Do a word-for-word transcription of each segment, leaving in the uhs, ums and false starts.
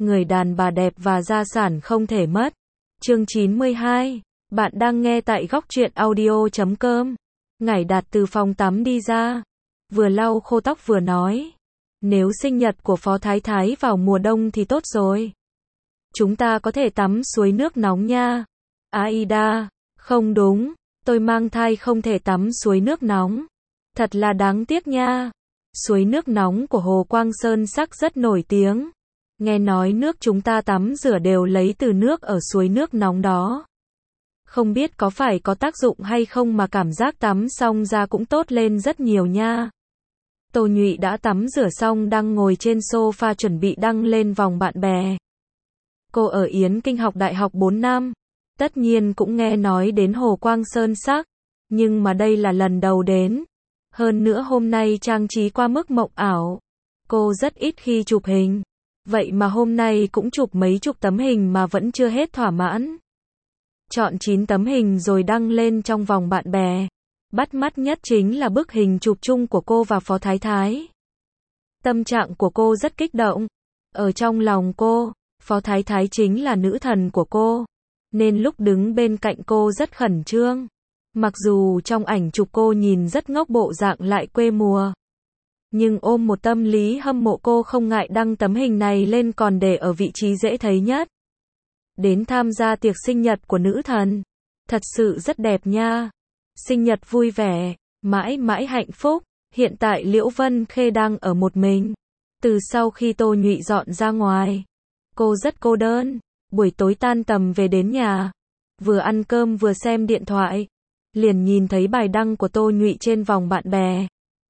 Người đàn bà đẹp và gia sản không thể mất. Chương chín mươi hai. Bạn đang nghe tại góc truyện audio chấm com. Ngải Đạt từ phòng tắm đi ra, vừa lau khô tóc vừa nói. Nếu sinh nhật của Phó Thái Thái vào mùa đông thì tốt rồi. Chúng ta có thể tắm suối nước nóng nha. Aida, không đúng, tôi mang thai không thể tắm suối nước nóng. Thật là đáng tiếc nha. Suối nước nóng của Hồ Quang Sơn Sắc rất nổi tiếng. Nghe nói nước chúng ta tắm rửa đều lấy từ nước ở suối nước nóng đó. Không biết có phải có tác dụng hay không mà cảm giác tắm xong da cũng tốt lên rất nhiều nha. Tô Nhụy đã tắm rửa xong đang ngồi trên sofa chuẩn bị đăng lên vòng bạn bè. Cô ở Yến Kinh học đại học bốn năm. Tất nhiên cũng nghe nói đến Hồ Quang Sơn Sắc. Nhưng mà đây là lần đầu đến. Hơn nữa hôm nay trang trí qua mức mộng ảo. Cô rất ít khi chụp hình. Vậy mà hôm nay cũng chụp mấy chục tấm hình mà vẫn chưa hết thỏa mãn. Chọn chín tấm hình rồi đăng lên trong vòng bạn bè. Bắt mắt nhất chính là bức hình chụp chung của cô và Phó Thái Thái. Tâm trạng của cô rất kích động. Ở trong lòng cô, Phó Thái Thái chính là nữ thần của cô. Nên lúc đứng bên cạnh cô rất khẩn trương. Mặc dù trong ảnh chụp cô nhìn rất ngốc bộ dạng lại quê mùa. Nhưng ôm một tâm lý hâm mộ cô không ngại đăng tấm hình này lên còn để ở vị trí dễ thấy nhất. Đến tham gia tiệc sinh nhật của nữ thần. Thật sự rất đẹp nha. Sinh nhật vui vẻ, mãi mãi hạnh phúc. Hiện tại Liễu Vân Khê đang ở một mình. Từ sau khi Tô Nhụy dọn ra ngoài, cô rất cô đơn. Buổi tối tan tầm về đến nhà, vừa ăn cơm vừa xem điện thoại, liền nhìn thấy bài đăng của Tô Nhụy trên vòng bạn bè.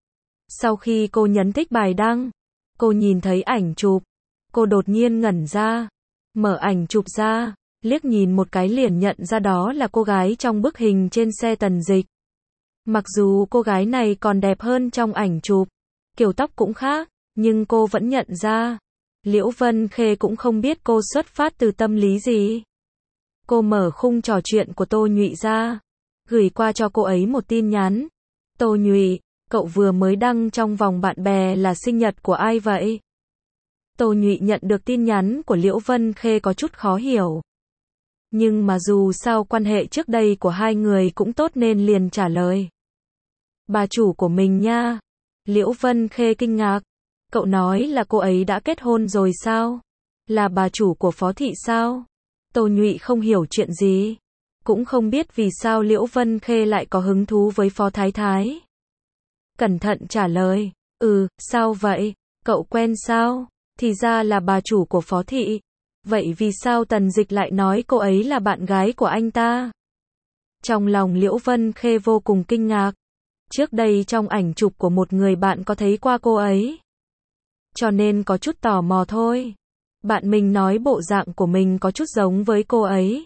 Sau khi cô nhấn thích bài đăng, cô nhìn thấy ảnh chụp, cô đột nhiên ngẩn ra, mở ảnh chụp ra, liếc nhìn một cái liền nhận ra đó là cô gái trong bức hình trên xe Tần Dịch. Mặc dù cô gái này còn đẹp hơn trong ảnh chụp, kiểu tóc cũng khác, nhưng cô vẫn nhận ra. Liễu Vân Khê cũng không biết cô xuất phát từ tâm lý gì. Cô mở khung trò chuyện của Tô Nhụy ra, gửi qua cho cô ấy một tin nhắn. Tô Nhụy, cậu vừa mới đăng trong vòng bạn bè là sinh nhật của ai vậy? Tô Nhụy nhận được tin nhắn của Liễu Vân Khê có chút khó hiểu. Nhưng mà dù sao quan hệ trước đây của hai người cũng tốt nên liền trả lời. Bà chủ của mình nha. Liễu Vân Khê kinh ngạc. Cậu nói là cô ấy đã kết hôn rồi sao? Là bà chủ của Phó thị sao? Tô Nhụy không hiểu chuyện gì. Cũng không biết vì sao Liễu Vân Khê lại có hứng thú với Phó Thái Thái. Cẩn thận trả lời. Ừ, sao vậy? Cậu quen sao? Thì ra là bà chủ của Phó thị. Vậy vì sao Tần Dịch lại nói cô ấy là bạn gái của anh ta? Trong lòng Liễu Vân Khê vô cùng kinh ngạc. Trước đây trong ảnh chụp của một người bạn có thấy qua cô ấy. Cho nên có chút tò mò thôi. Bạn mình nói bộ dạng của mình có chút giống với cô ấy.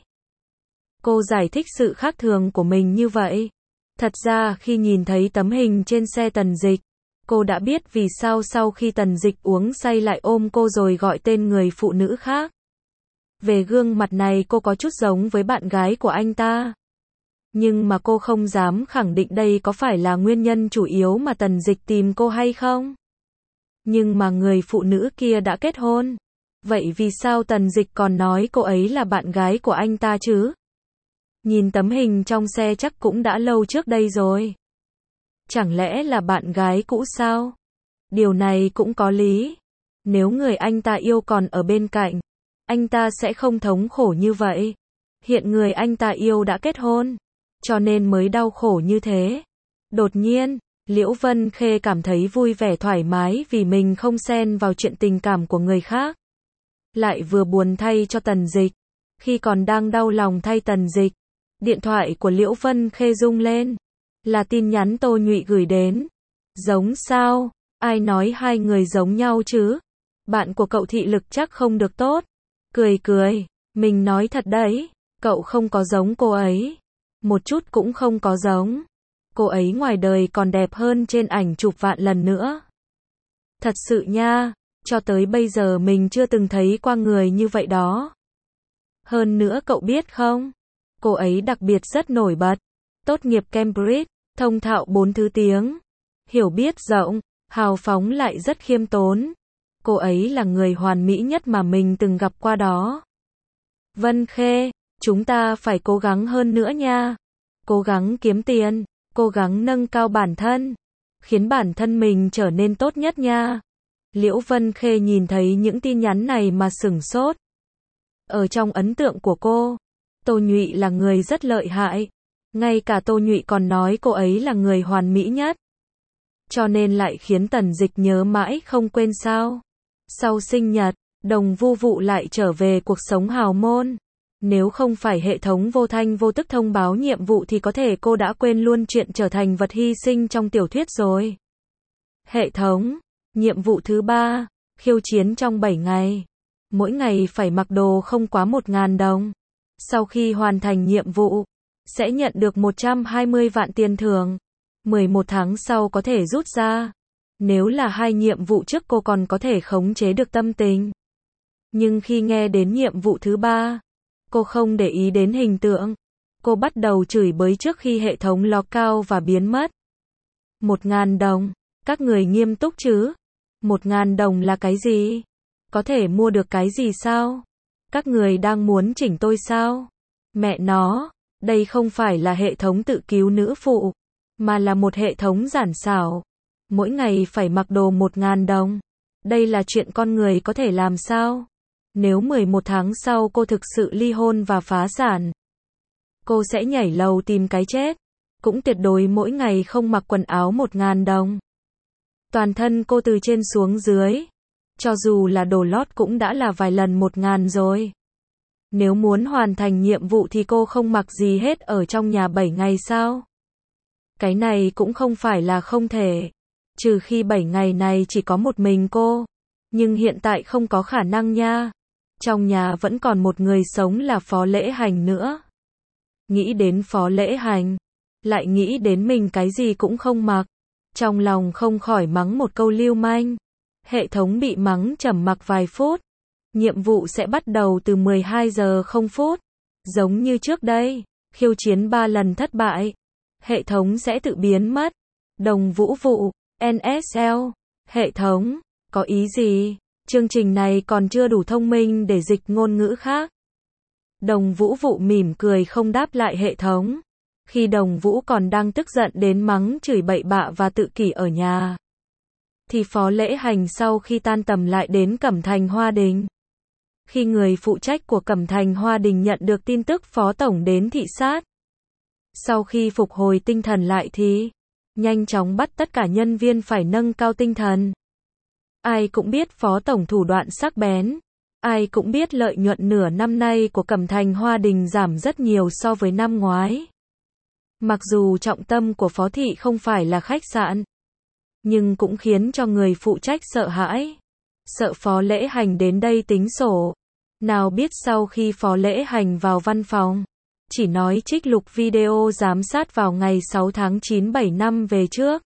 Cô giải thích sự khác thường của mình như vậy. Thật ra khi nhìn thấy tấm hình trên xe Tần Dịch, cô đã biết vì sao sau khi Tần Dịch uống say lại ôm cô rồi gọi tên người phụ nữ khác. Về gương mặt này cô có chút giống với bạn gái của anh ta. Nhưng mà cô không dám khẳng định đây có phải là nguyên nhân chủ yếu mà Tần Dịch tìm cô hay không. Nhưng mà người phụ nữ kia đã kết hôn. Vậy vì sao Tần Dịch còn nói cô ấy là bạn gái của anh ta chứ? Nhìn tấm hình trong xe chắc cũng đã lâu trước đây rồi. Chẳng lẽ là bạn gái cũ sao? Điều này cũng có lý. Nếu người anh ta yêu còn ở bên cạnh, anh ta sẽ không thống khổ như vậy. Hiện người anh ta yêu đã kết hôn, cho nên mới đau khổ như thế. Đột nhiên, Liễu Vân Khê cảm thấy vui vẻ thoải mái vì mình không xen vào chuyện tình cảm của người khác. Lại vừa buồn thay cho Tần Dịch. Khi còn đang đau lòng thay Tần Dịch, điện thoại của Liễu Vân Khê rung lên. Là tin nhắn Tô Nhụy gửi đến. Giống sao? Ai nói hai người giống nhau chứ? Bạn của cậu thị lực chắc không được tốt. Cười cười, mình nói thật đấy, cậu không có giống cô ấy. Một chút cũng không có giống. Cô ấy ngoài đời còn đẹp hơn trên ảnh chụp vạn lần nữa. Thật sự nha, cho tới bây giờ mình chưa từng thấy qua người như vậy đó. Hơn nữa cậu biết không? Cô ấy đặc biệt rất nổi bật. Tốt nghiệp Cambridge, thông thạo bốn thứ tiếng. Hiểu biết rộng, hào phóng lại rất khiêm tốn. cô ấy là người hoàn mỹ nhất mà mình từng gặp qua đó. Vân Khê, chúng ta phải cố gắng hơn nữa nha. Cố gắng kiếm tiền, cố gắng nâng cao bản thân, khiến bản thân mình trở nên tốt nhất nha. Liễu Vân Khê nhìn thấy những tin nhắn này mà sửng sốt. Ở trong ấn tượng của cô, Tô Nhụy là người rất lợi hại. Ngay cả Tô Nhụy còn nói cô ấy là người hoàn mỹ nhất. Cho nên lại khiến Tần Dịch nhớ mãi không quên sao. Sau sinh nhật, Đồng Vu Vụ lại trở về cuộc sống hào môn. Nếu không phải hệ thống vô thanh vô tức thông báo nhiệm vụ thì có thể cô đã quên luôn chuyện trở thành vật hy sinh trong tiểu thuyết rồi. Hệ thống, nhiệm vụ thứ ba, khiêu chiến trong bảy ngày. Mỗi ngày phải mặc đồ không quá một nghìn đồng. Sau khi hoàn thành nhiệm vụ, sẽ nhận được một trăm hai mươi vạn tiền thưởng. mười một tháng sau có thể rút ra. Nếu là hai nhiệm vụ trước cô còn có thể khống chế được tâm tình. Nhưng khi nghe đến nhiệm vụ thứ ba, cô không để ý đến hình tượng. Cô bắt đầu chửi bới trước khi hệ thống log out và biến mất. Một ngàn đồng, các người nghiêm túc chứ? Một ngàn đồng là cái gì? Có thể mua được cái gì sao? Các người đang muốn chỉnh tôi sao? Mẹ nó, đây không phải là hệ thống tự cứu nữ phụ, mà là một hệ thống giản xảo. Mỗi ngày phải mặc đồ một ngàn đồng. Đây là chuyện con người có thể làm sao? Nếu mười một tháng sau cô thực sự ly hôn và phá sản, cô sẽ nhảy lầu tìm cái chết. Cũng tuyệt đối mỗi ngày không mặc quần áo một ngàn đồng. Toàn thân cô từ trên xuống dưới, cho dù là đồ lót cũng đã là vài lần một ngàn rồi. Nếu muốn hoàn thành nhiệm vụ thì cô không mặc gì hết ở trong nhà bảy ngày sao? Cái này cũng không phải là không thể. Trừ khi bảy ngày này chỉ có một mình cô. Nhưng hiện tại không có khả năng nha. Trong nhà vẫn còn một người sống là Phó Lễ Hành nữa. Nghĩ đến Phó Lễ Hành, lại nghĩ đến mình cái gì cũng không mặc. Trong lòng không khỏi mắng một câu lưu manh. Hệ thống bị mắng trầm mặc vài phút. Nhiệm vụ sẽ bắt đầu từ mười hai giờ không phút. Giống như trước đây, khiêu chiến ba lần thất bại. Hệ thống sẽ tự biến mất. Đồng Vũ Vụ, en ét lờ. Hệ thống, có ý gì? Chương trình này còn chưa đủ thông minh để dịch ngôn ngữ khác. Đồng Vũ Vụ mỉm cười không đáp lại hệ thống. Khi Đồng Vũ còn đang tức giận đến mắng chửi bậy bạ và tự kỷ ở nhà, thì Phó Lễ Hành sau khi tan tầm lại đến Cẩm Thành Hoa Đình. Khi người phụ trách của Cẩm Thành Hoa Đình nhận được tin tức Phó Tổng đến thị sát, sau khi phục hồi tinh thần lại thì nhanh chóng bắt tất cả nhân viên phải nâng cao tinh thần. Ai cũng biết Phó Tổng thủ đoạn sắc bén. Ai cũng biết lợi nhuận nửa năm nay của Cẩm Thành Hoa Đình giảm rất nhiều so với năm ngoái. Mặc dù trọng tâm của Phó Thị không phải là khách sạn, nhưng cũng khiến cho người phụ trách sợ hãi. Sợ Phó Lễ Hành đến đây tính sổ. Nào biết sau khi Phó Lễ Hành vào văn phòng, chỉ nói trích lục video giám sát vào ngày sáu tháng chín bảy năm về trước.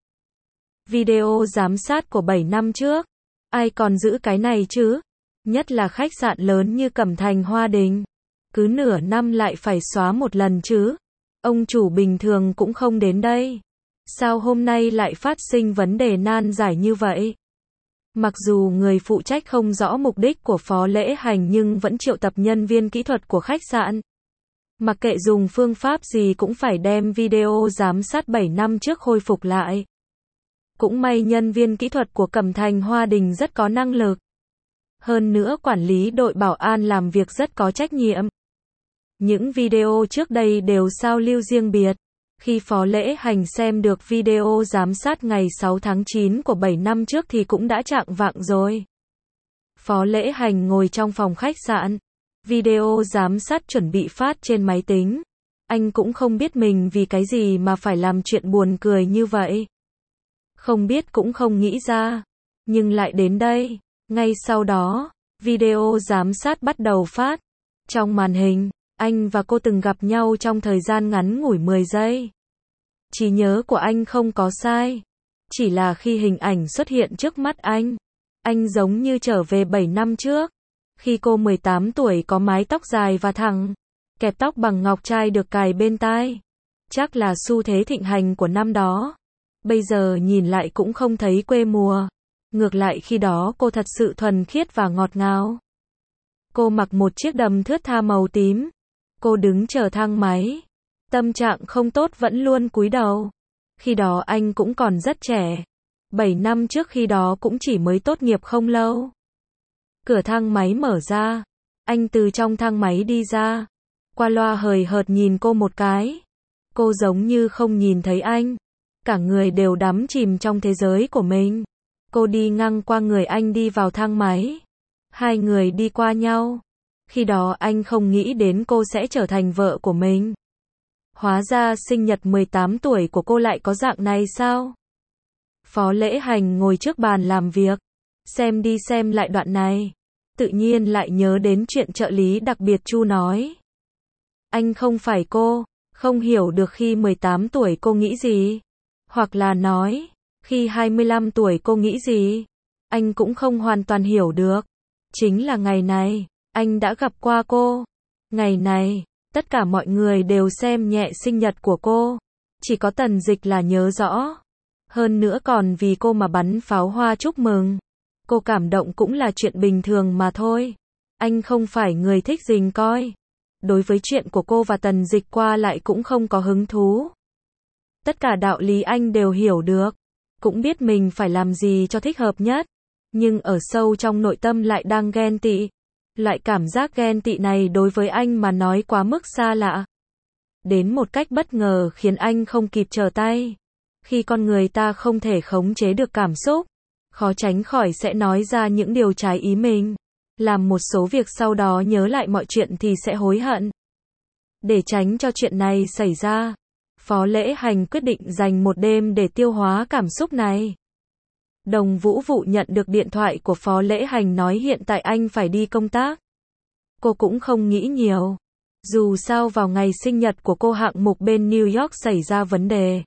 Video giám sát của bảy năm trước. Ai còn giữ cái này chứ? Nhất là khách sạn lớn như Cẩm Thành Hoa Đình. Cứ nửa năm lại phải xóa một lần chứ. Ông chủ bình thường cũng không đến đây. Sao hôm nay lại phát sinh vấn đề nan giải như vậy? Mặc dù người phụ trách không rõ mục đích của Phó Lễ Hành nhưng vẫn triệu tập nhân viên kỹ thuật của khách sạn. Mặc kệ dùng phương pháp gì cũng phải đem video giám sát bảy năm trước khôi phục lại. Cũng may nhân viên kỹ thuật của Cẩm Thành Hoa Đình rất có năng lực. Hơn nữa quản lý đội bảo an làm việc rất có trách nhiệm. Những video trước đây đều sao lưu riêng biệt. Khi Phó Lễ Hành xem được video giám sát ngày sáu tháng chín của bảy năm trước thì cũng đã chạng vạng rồi. Phó Lễ Hành ngồi trong phòng khách sạn. Video giám sát chuẩn bị phát trên máy tính. Anh cũng không biết mình vì cái gì mà phải làm chuyện buồn cười như vậy. Không biết cũng không nghĩ ra. Nhưng lại đến đây. Ngay sau đó, video giám sát bắt đầu phát. Trong màn hình, anh và cô từng gặp nhau trong thời gian ngắn ngủi mười giây. Trí nhớ của anh không có sai. Chỉ là khi hình ảnh xuất hiện trước mắt anh, anh giống như trở về bảy năm trước. Khi cô mười tám tuổi có mái tóc dài và thẳng, kẹp tóc bằng ngọc trai được cài bên tai. Chắc là xu thế thịnh hành của năm đó. Bây giờ nhìn lại cũng không thấy quê mùa. Ngược lại khi đó cô thật sự thuần khiết và ngọt ngào. Cô mặc một chiếc đầm thướt tha màu tím. Cô đứng chờ thang máy. Tâm trạng không tốt vẫn luôn cúi đầu. Khi đó anh cũng còn rất trẻ. bảy năm trước khi đó cũng chỉ mới tốt nghiệp không lâu. Cửa thang máy mở ra. Anh từ trong thang máy đi ra. Qua loa hời hợt nhìn cô một cái. Cô giống như không nhìn thấy anh. Cả người đều đắm chìm trong thế giới của mình. Cô đi ngang qua người anh đi vào thang máy. Hai người đi qua nhau. Khi đó anh không nghĩ đến cô sẽ trở thành vợ của mình. Hóa ra sinh nhật mười tám tuổi của cô lại có dạng này sao? Phó Lễ Hành ngồi trước bàn làm việc. Xem đi xem lại đoạn này. Tự nhiên lại nhớ đến chuyện trợ lý đặc biệt Chu nói. Anh không phải cô. Không hiểu được khi mười tám tuổi cô nghĩ gì. Hoặc là nói, khi hai mươi lăm tuổi cô nghĩ gì. Anh cũng không hoàn toàn hiểu được. Chính là ngày này, anh đã gặp qua cô. Ngày này, tất cả mọi người đều xem nhẹ sinh nhật của cô. Chỉ có Tần Dịch là nhớ rõ. Hơn nữa còn vì cô mà bắn pháo hoa chúc mừng. Cô cảm động cũng là chuyện bình thường mà thôi. Anh không phải người thích rình coi. Đối với chuyện của cô và Tần Dịch qua lại cũng không có hứng thú. Tất cả đạo lý anh đều hiểu được. Cũng biết mình phải làm gì cho thích hợp nhất. Nhưng ở sâu trong nội tâm lại đang ghen tị. Loại cảm giác ghen tị này đối với anh mà nói quá mức xa lạ. Đến một cách bất ngờ khiến anh không kịp trở tay. Khi con người ta không thể khống chế được cảm xúc, khó tránh khỏi sẽ nói ra những điều trái ý mình. Làm một số việc sau đó nhớ lại mọi chuyện thì sẽ hối hận. Để tránh cho chuyện này xảy ra, Phó Lễ Hành quyết định dành một đêm để tiêu hóa cảm xúc này. Đồng Vũ Vụ nhận được điện thoại của Phó Lễ Hành nói hiện tại anh phải đi công tác. Cô cũng không nghĩ nhiều. Dù sao vào ngày sinh nhật của cô hạng mục bên New York xảy ra vấn đề.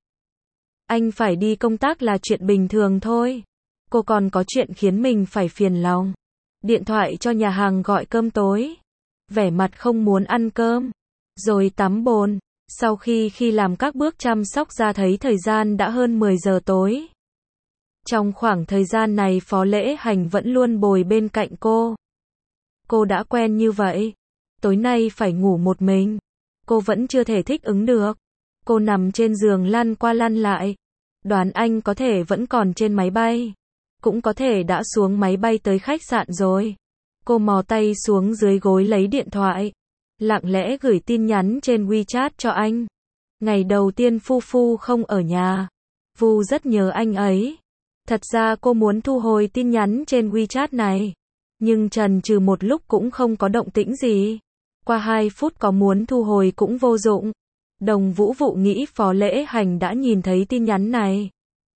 Anh phải đi công tác là chuyện bình thường thôi. Cô còn có chuyện khiến mình phải phiền lòng. Điện thoại cho nhà hàng gọi cơm tối. Vẻ mặt không muốn ăn cơm. Rồi tắm bồn. Sau khi khi làm các bước chăm sóc da thấy thời gian đã hơn mười giờ tối. Trong khoảng thời gian này Phó Lễ Hành vẫn luôn bồi bên cạnh cô. Cô đã quen như vậy. Tối nay phải ngủ một mình. Cô vẫn chưa thể thích ứng được. Cô nằm trên giường lăn qua lăn lại. Đoán anh có thể vẫn còn trên máy bay. Cũng có thể đã xuống máy bay tới khách sạn rồi. Cô mò tay xuống dưới gối lấy điện thoại. Lặng lẽ gửi tin nhắn trên WeChat cho anh. Ngày đầu tiên Phu Phu không ở nhà. Vu rất nhớ anh ấy. Thật ra cô muốn thu hồi tin nhắn trên WeChat này. Nhưng chần chừ một lúc cũng không có động tĩnh gì. Qua hai phút có muốn thu hồi cũng vô dụng. Đồng Vũ Vụ nghĩ Phó Lễ Hành đã nhìn thấy tin nhắn này.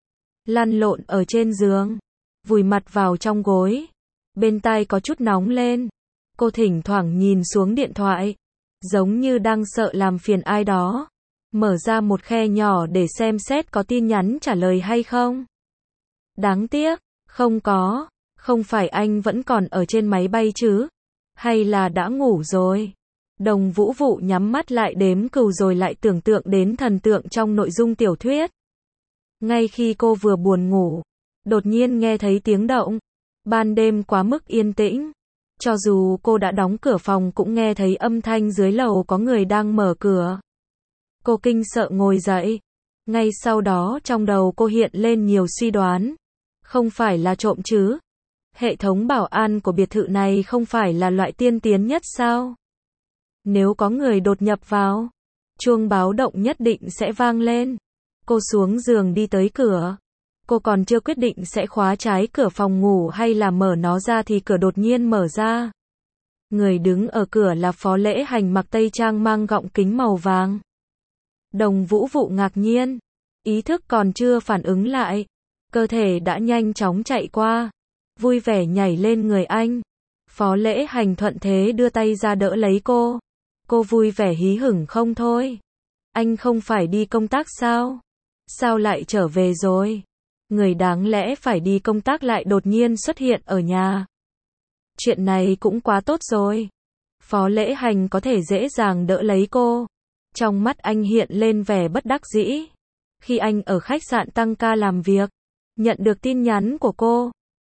Lăn lộn ở trên giường. Vùi mặt vào trong gối. Bên tai có chút nóng lên. Cô thỉnh thoảng nhìn xuống điện thoại. Giống như đang sợ làm phiền ai đó. Mở ra một khe nhỏ để xem xét có tin nhắn trả lời hay không. Đáng tiếc, không có. Không phải anh vẫn còn ở trên máy bay chứ? Hay là đã ngủ rồi? Đồng Vũ Vụ nhắm mắt lại đếm cừu rồi lại tưởng tượng đến thần tượng trong nội dung tiểu thuyết. Ngay khi cô vừa buồn ngủ, đột nhiên nghe thấy tiếng động. Ban đêm quá mức yên tĩnh. Cho dù cô đã đóng cửa phòng cũng nghe thấy âm thanh dưới lầu có người đang mở cửa. Cô kinh sợ ngồi dậy. Ngay sau đó trong đầu cô hiện lên nhiều suy đoán. Không phải là trộm chứ? Hệ thống bảo an của biệt thự này không phải là loại tiên tiến nhất sao? Nếu có người đột nhập vào, chuông báo động nhất định sẽ vang lên. Cô xuống giường đi tới cửa. Cô còn chưa quyết định sẽ khóa trái cửa phòng ngủ hay là mở nó ra thì cửa đột nhiên mở ra. Người đứng ở cửa là Phó Lễ Hành mặc tây trang mang gọng kính màu vàng. Đồng Vũ Vụ ngạc nhiên. Ý thức còn chưa phản ứng lại. Cơ thể đã nhanh chóng chạy qua. Vui vẻ nhảy lên người anh. Phó Lễ Hành thuận thế đưa tay ra đỡ lấy cô. Cô vui vẻ hí hửng không thôi. Anh không phải đi công tác sao? Sao lại trở về rồi? Người đáng lẽ phải đi công tác lại đột nhiên xuất hiện ở nhà. Chuyện này cũng quá tốt rồi. Phó Lễ Hành có thể dễ dàng đỡ lấy cô. Trong mắt anh hiện lên vẻ bất đắc dĩ. Khi anh ở khách sạn tăng ca làm việc, nhận được tin nhắn của cô.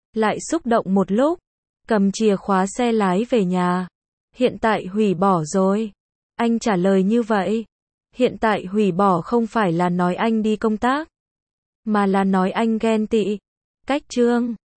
lại xúc động một lúc, cầm chìa khóa xe lái về nhà. Hiện tại hủy bỏ rồi. Anh trả lời như vậy. Hiện tại hủy bỏ không phải là nói anh đi công tác, mà là nói anh ghen tị. Cách chương